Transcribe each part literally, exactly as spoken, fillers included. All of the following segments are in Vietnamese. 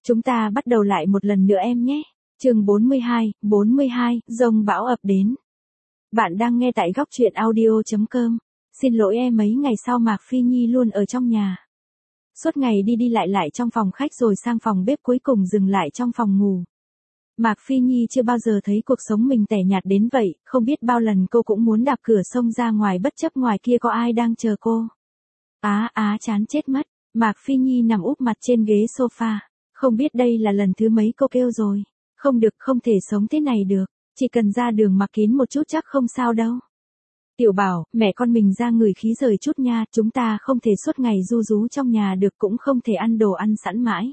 Chúng ta bắt đầu lại một lần nữa em nhé. Chương bốn mươi hai, bốn mươi hai, dông bão ập đến. Bạn đang nghe tại góc truyện audio chấm com. Xin lỗi em, mấy ngày sau Mạc Phi Nhi luôn ở trong nhà. Suốt ngày đi đi lại lại trong phòng khách rồi sang phòng bếp, cuối cùng dừng lại trong phòng ngủ. Mạc Phi Nhi chưa bao giờ thấy cuộc sống mình tẻ nhạt đến vậy, không biết bao lần cô cũng muốn đạp cửa xông ra ngoài bất chấp ngoài kia có ai đang chờ cô. Á á chán chết mất, Mạc Phi Nhi nằm úp mặt trên ghế sofa. Không biết đây là lần thứ mấy cô kêu rồi. Không được, không thể sống thế này được. Chỉ cần ra đường mặc kín một chút chắc không sao đâu. Tiểu Bảo, mẹ con mình ra người khí rời chút nha, chúng ta không thể suốt ngày ru rú trong nhà được, cũng không thể ăn đồ ăn sẵn mãi.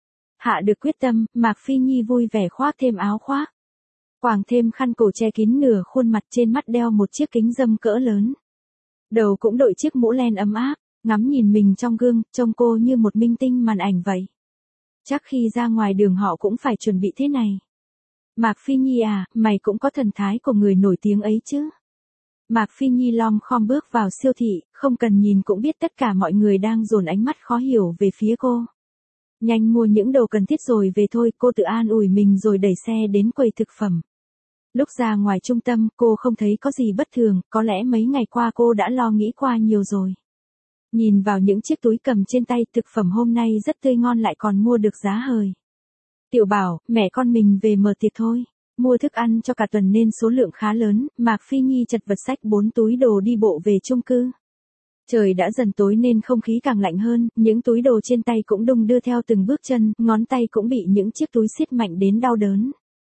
Hạ được quyết tâm, Mạc Phi Nhi vui vẻ khoác thêm áo khoác. Quàng thêm khăn cổ che kín nửa khuôn mặt, trên mắt đeo một chiếc kính râm cỡ lớn. Đầu cũng đội chiếc mũ len ấm áp, ngắm nhìn mình trong gương, trông cô như một minh tinh màn ảnh vậy. Chắc khi ra ngoài đường họ cũng phải chuẩn bị thế này. Mạc Phi Nhi à, mày cũng có thần thái của người nổi tiếng ấy chứ. Mạc Phi Nhi lom khom bước vào siêu thị, không cần nhìn cũng biết tất cả mọi người đang dồn ánh mắt khó hiểu về phía cô. Nhanh mua những đồ cần thiết rồi về thôi, cô tự an ủi mình rồi đẩy xe đến quầy thực phẩm. Lúc ra ngoài trung tâm, cô không thấy có gì bất thường, có lẽ mấy ngày qua cô đã lo nghĩ qua nhiều rồi. Nhìn vào những chiếc túi cầm trên tay, thực phẩm hôm nay rất tươi ngon lại còn mua được giá hời. Tiểu Bảo, mẹ con mình về mở tiệc thôi. Mua thức ăn cho cả tuần nên số lượng khá lớn, Mạc Phi Nhi chật vật xách bốn túi đồ đi bộ về chung cư. Trời đã dần tối nên không khí càng lạnh hơn, những túi đồ trên tay cũng đung đưa theo từng bước chân, ngón tay cũng bị những chiếc túi siết mạnh đến đau đớn.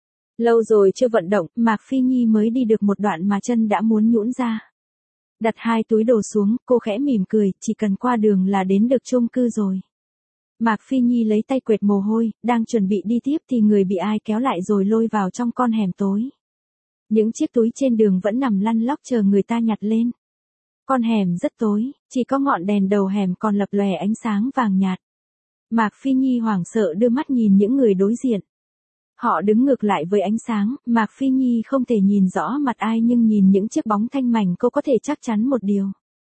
Lâu rồi chưa vận động, Mạc Phi Nhi mới đi được một đoạn mà chân đã muốn nhũn ra. Đặt hai túi đồ xuống, cô khẽ mỉm cười, chỉ cần qua đường là đến được chung cư rồi. Mạc Phi Nhi lấy tay quệt mồ hôi, đang chuẩn bị đi tiếp thì người bị ai kéo lại rồi lôi vào trong con hẻm tối. Những chiếc túi trên đường vẫn nằm lăn lóc chờ người ta nhặt lên. Con hẻm rất tối, chỉ có ngọn đèn đầu hẻm còn lập lòe ánh sáng vàng nhạt. Mạc Phi Nhi hoảng sợ đưa mắt nhìn những người đối diện. Họ đứng ngược lại với ánh sáng, Mạc Phi Nhi không thể nhìn rõ mặt ai nhưng nhìn những chiếc bóng thanh mảnh cô có thể chắc chắn một điều.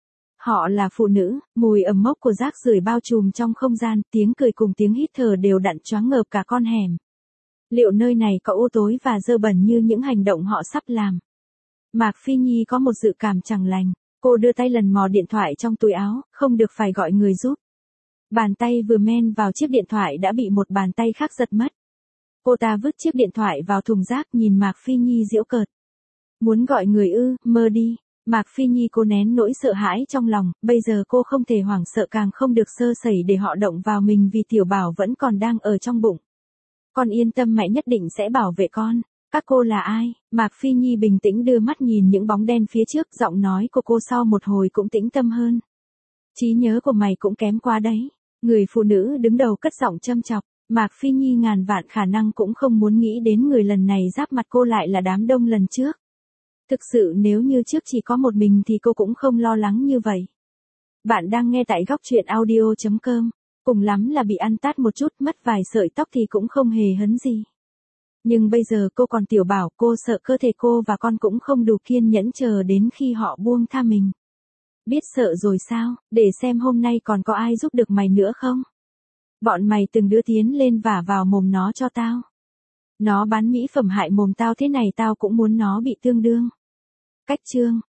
Họ là phụ nữ, mùi ẩm mốc của rác rưởi bao trùm trong không gian, tiếng cười cùng tiếng hít thở đều đặn choáng ngợp cả con hẻm. Liệu nơi này có u tối và dơ bẩn như những hành động họ sắp làm? Mạc Phi Nhi có một dự cảm chẳng lành, cô đưa tay lần mò điện thoại trong túi áo, không được phải gọi người giúp. Bàn tay vừa men vào chiếc điện thoại đã bị một bàn tay khác giật mất. Cô ta vứt chiếc điện thoại vào thùng rác, nhìn Mạc Phi Nhi giễu cợt. Muốn gọi người ư, mơ đi. Mạc Phi Nhi cố nén nỗi sợ hãi trong lòng, bây giờ cô không thể hoảng sợ càng không được sơ sẩy để họ động vào mình vì Tiểu Bảo vẫn còn đang ở trong bụng. Con yên tâm, mẹ nhất định sẽ bảo vệ con. Các cô là ai? Mạc Phi Nhi bình tĩnh đưa mắt nhìn những bóng đen phía trước, giọng nói của cô sau một hồi cũng tĩnh tâm hơn. Trí nhớ của mày cũng kém quá đấy. Người phụ nữ đứng đầu cất giọng châm chọc. Mạc Phi Nhi ngàn vạn khả năng cũng không muốn nghĩ đến người lần này giáp mặt cô lại là đám đông lần trước. Thực sự nếu như trước chỉ có một mình thì cô cũng không lo lắng như vậy. Bạn đang nghe tại góc truyện audio chấm com. Cùng lắm là bị ăn tát một chút, mất vài sợi tóc thì cũng không hề hấn gì. Nhưng bây giờ cô còn Tiểu Bảo, cô sợ cơ thể cô và con cũng không đủ kiên nhẫn chờ đến khi họ buông tha mình. Biết sợ rồi sao, để xem hôm nay còn có ai giúp được mày nữa không? Bọn mày từng đứa tiến lên vả vào mồm nó cho tao. Nó bán mỹ phẩm hại mồm tao thế này tao cũng muốn nó bị tương đương. Cách chương.